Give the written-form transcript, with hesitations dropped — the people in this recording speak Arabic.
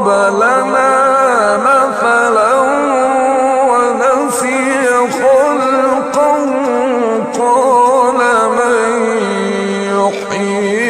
ضرب لنا مثلا ونسي خلقا قال من يحيي